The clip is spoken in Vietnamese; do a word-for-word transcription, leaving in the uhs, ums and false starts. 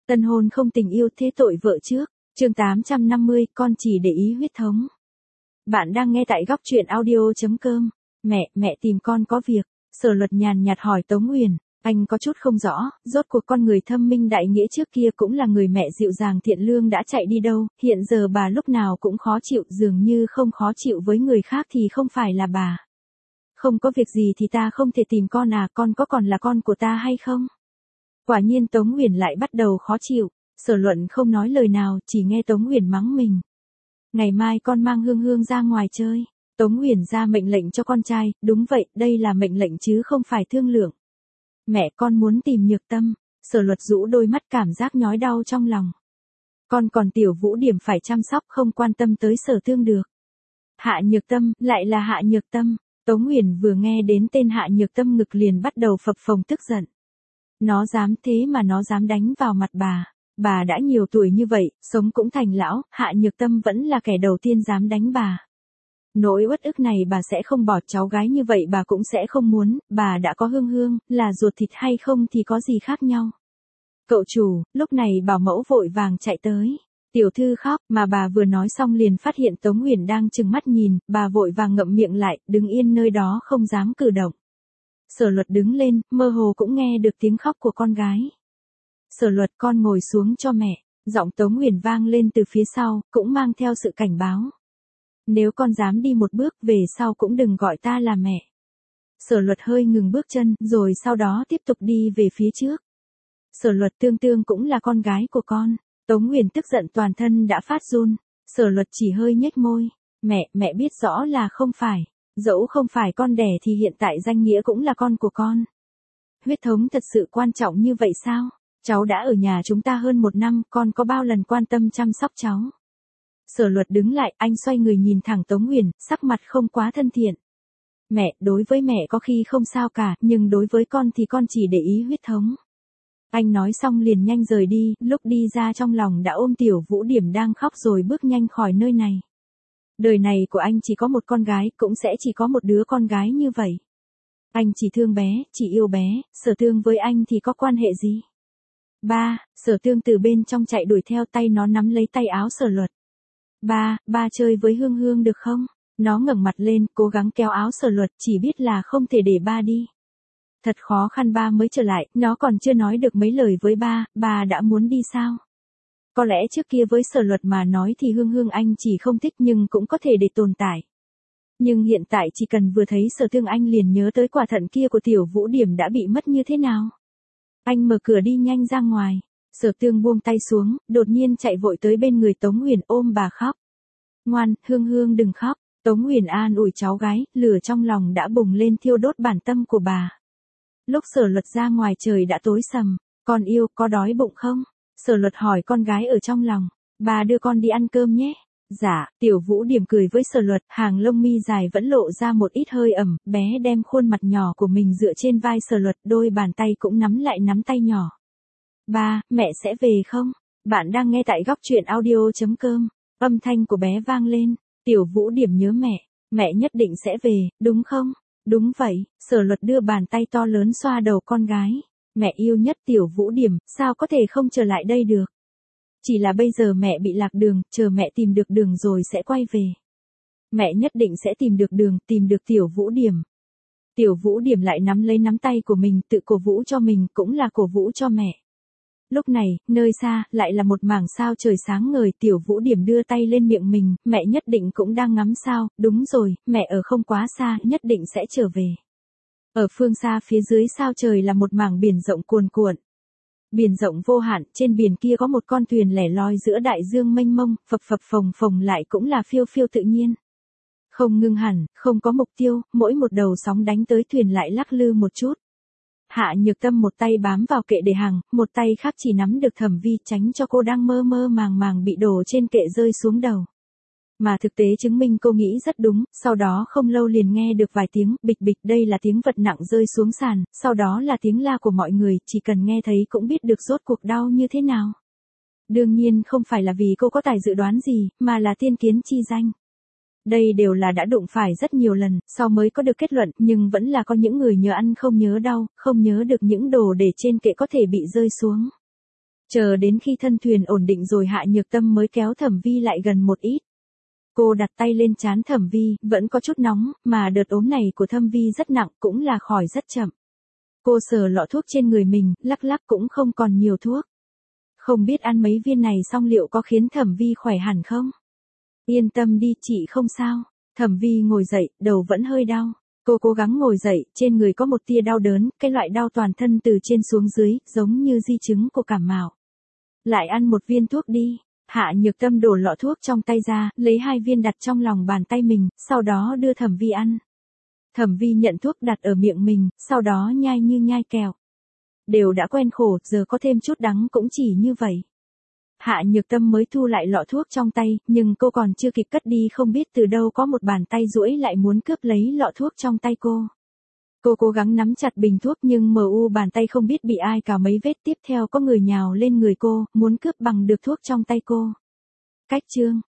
Tân hôn không tình yêu thế tội vợ trước. Chương tám trăm năm mươi, con chỉ để ý huyết thống. Bạn đang nghe tại góc truyện audio chấm com. Mẹ, mẹ tìm con có việc. Sở Luật nhàn nhạt hỏi Tống Uyển. Anh có chút không rõ, rốt cuộc con người thâm minh đại nghĩa trước kia cũng là người mẹ dịu dàng thiện lương đã chạy đi đâu, hiện giờ bà lúc nào cũng khó chịu, dường như không khó chịu với người khác thì không phải là bà. Không có việc gì thì ta không thể tìm con à, con có còn là con của ta hay không? Quả nhiên Tống Uyển lại bắt đầu khó chịu. Sở Luận không nói lời nào, chỉ nghe Tống Uyển mắng mình. Ngày mai con mang Hương Hương ra ngoài chơi. Tống Uyển ra mệnh lệnh cho con trai, đúng vậy, đây là mệnh lệnh chứ không phải thương lượng. Mẹ, con muốn tìm Nhược Tâm. Sở Luật rũ đôi mắt, cảm giác nhói đau trong lòng. Con còn Tiểu Vũ Điểm phải chăm sóc, không quan tâm tới Sở Thương được. Hạ Nhược Tâm, lại là Hạ Nhược Tâm. Tống Uyển vừa nghe đến tên Hạ Nhược Tâm ngực liền bắt đầu phập phồng tức giận. Nó dám thế mà nó dám đánh vào mặt bà. Bà đã nhiều tuổi như vậy, sống cũng thành lão, Hạ Nhược Tâm vẫn là kẻ đầu tiên dám đánh bà. Nỗi uất ức này bà sẽ không bỏ, cháu gái như vậy bà cũng sẽ không muốn, bà đã có Hương Hương, là ruột thịt hay không thì có gì khác nhau. Cậu chủ, lúc này bảo mẫu vội vàng chạy tới. Tiểu thư khóc, mà bà vừa nói xong liền phát hiện Tống Uyển đang trừng mắt nhìn, bà vội vàng ngậm miệng lại, đứng yên nơi đó không dám cử động. Sở Luật đứng lên, mơ hồ cũng nghe được tiếng khóc của con gái. Sở Luật, con ngồi xuống cho mẹ. Giọng Tống Uyển vang lên từ phía sau, cũng mang theo sự cảnh báo. Nếu con dám đi một bước về sau cũng đừng gọi ta là mẹ. Sở Luật hơi ngừng bước chân, rồi sau đó tiếp tục đi về phía trước. Sở Luật, Tương Tương cũng là con gái của con. Tống Uyển tức giận toàn thân đã phát run. Sở Luật chỉ hơi nhếch môi. Mẹ, mẹ biết rõ là không phải. Dẫu không phải con đẻ thì hiện tại danh nghĩa cũng là con của con. Huyết thống thật sự quan trọng như vậy sao? Cháu đã ở nhà chúng ta hơn một năm, con có bao lần quan tâm chăm sóc cháu? Sở Luật đứng lại, anh xoay người nhìn thẳng Tống Uyển, sắc mặt không quá thân thiện. Mẹ, đối với mẹ có khi không sao cả, nhưng đối với con thì con chỉ để ý huyết thống. Anh nói xong liền nhanh rời đi, lúc đi ra trong lòng đã ôm Tiểu Vũ Điểm đang khóc rồi bước nhanh khỏi nơi này. Đời này của anh chỉ có một con gái, cũng sẽ chỉ có một đứa con gái như vậy. Anh chỉ thương bé, chỉ yêu bé, Sở Thương với anh thì có quan hệ gì? Ba, Sở Thương từ bên trong chạy đuổi theo, tay nó nắm lấy tay áo Sở Luật. Ba, ba chơi với Hương Hương được không? Nó ngẩng mặt lên, cố gắng kéo áo Sở Luật, chỉ biết là không thể để ba đi. Thật khó khăn ba mới trở lại, nó còn chưa nói được mấy lời với ba, ba đã muốn đi sao? Có lẽ trước kia với Sở Luật mà nói thì Hương Hương anh chỉ không thích nhưng cũng có thể để tồn tại. Nhưng hiện tại chỉ cần vừa thấy Sở Thương anh liền nhớ tới quả thận kia của Tiểu Vũ Điểm đã bị mất như thế nào. Anh mở cửa đi nhanh ra ngoài. Sở Thương buông tay xuống, đột nhiên chạy vội tới bên người Tống Uyển ôm bà khóc. Ngoan, Hương Hương đừng khóc. Tống Uyển an ủi cháu gái, lửa trong lòng đã bùng lên thiêu đốt bản tâm của bà. Lúc Sở Luật ra ngoài trời đã tối sầm. Con yêu, có đói bụng không? Sở Luật hỏi con gái ở trong lòng. Bà đưa con đi ăn cơm nhé. Dạ, Tiểu Vũ Điểm cười với Sở Luật, hàng lông mi dài vẫn lộ ra một ít hơi ẩm, bé đem khuôn mặt nhỏ của mình dựa trên vai Sở Luật, đôi bàn tay cũng nắm lại nắm tay nhỏ. Ba, mẹ sẽ về không? Bạn đang nghe tại góc truyện audio chấm com. Âm thanh của bé vang lên. Tiểu Vũ Điểm nhớ mẹ. Mẹ nhất định sẽ về, đúng không? Đúng vậy. Sở Luật đưa bàn tay to lớn xoa đầu con gái. Mẹ yêu nhất Tiểu Vũ Điểm, sao có thể không trở lại đây được? Chỉ là bây giờ mẹ bị lạc đường, chờ mẹ tìm được đường rồi sẽ quay về. Mẹ nhất định sẽ tìm được đường, tìm được Tiểu Vũ Điểm. Tiểu Vũ Điểm lại nắm lấy nắm tay của mình, tự cổ vũ cho mình, cũng là cổ vũ cho mẹ. Lúc này, nơi xa, lại là một mảng sao trời sáng ngời, Tiểu Vũ Điểm đưa tay lên miệng mình, mẹ nhất định cũng đang ngắm sao, đúng rồi, mẹ ở không quá xa, nhất định sẽ trở về. Ở phương xa phía dưới sao trời là một mảng biển rộng cuồn cuộn. Biển rộng vô hạn, trên biển kia có một con thuyền lẻ loi giữa đại dương mênh mông, phập phập phồng phồng lại cũng là phiêu phiêu tự nhiên. Không ngưng hẳn, không có mục tiêu, mỗi một đầu sóng đánh tới thuyền lại lắc lư một chút. Hạ Nhược Tâm một tay bám vào kệ để hàng, một tay khác chỉ nắm được Thẩm Vi, tránh cho cô đang mơ mơ màng màng bị đổ trên kệ rơi xuống đầu. Mà thực tế chứng minh cô nghĩ rất đúng, sau đó không lâu liền nghe được vài tiếng bịch bịch, đây là tiếng vật nặng rơi xuống sàn, sau đó là tiếng la của mọi người, chỉ cần nghe thấy cũng biết được rốt cuộc đau như thế nào. Đương nhiên không phải là vì cô có tài dự đoán gì, mà là tiên kiến chi danh. Đây đều là đã đụng phải rất nhiều lần, sau mới có được kết luận, nhưng vẫn là có những người nhớ ăn không nhớ đau, không nhớ được những đồ để trên kệ có thể bị rơi xuống. Chờ đến khi thân thuyền ổn định rồi Hạ Nhược Tâm mới kéo Thẩm Vi lại gần một ít. Cô đặt tay lên trán Thẩm Vi, vẫn có chút nóng, mà đợt ốm này của Thẩm Vi rất nặng, cũng là khỏi rất chậm. Cô sờ lọ thuốc trên người mình, lắc lắc cũng không còn nhiều thuốc. Không biết ăn mấy viên này xong liệu có khiến Thẩm Vi khỏe hẳn không? Yên tâm đi, chị không sao. Thẩm Vi ngồi dậy, đầu vẫn hơi đau. Cô cố gắng ngồi dậy, trên người có một tia đau đớn, cái loại đau toàn thân từ trên xuống dưới, giống như di chứng của cảm mạo. Lại ăn một viên thuốc đi. Hạ Nhược Tâm đổ lọ thuốc trong tay ra, lấy hai viên đặt trong lòng bàn tay mình, sau đó đưa Thẩm Vi ăn. Thẩm Vi nhận thuốc đặt ở miệng mình, sau đó nhai như nhai kẹo. Đều đã quen khổ, giờ có thêm chút đắng cũng chỉ như vậy. Hạ Nhược Tâm mới thu lại lọ thuốc trong tay, nhưng cô còn chưa kịp cất đi không biết từ đâu có một bàn tay duỗi lại muốn cướp lấy lọ thuốc trong tay cô. Cô cố gắng nắm chặt bình thuốc nhưng mờ u bàn tay không biết bị ai cào mấy vết, tiếp theo có người nhào lên người cô, muốn cướp bằng được thuốc trong tay cô. Cách chương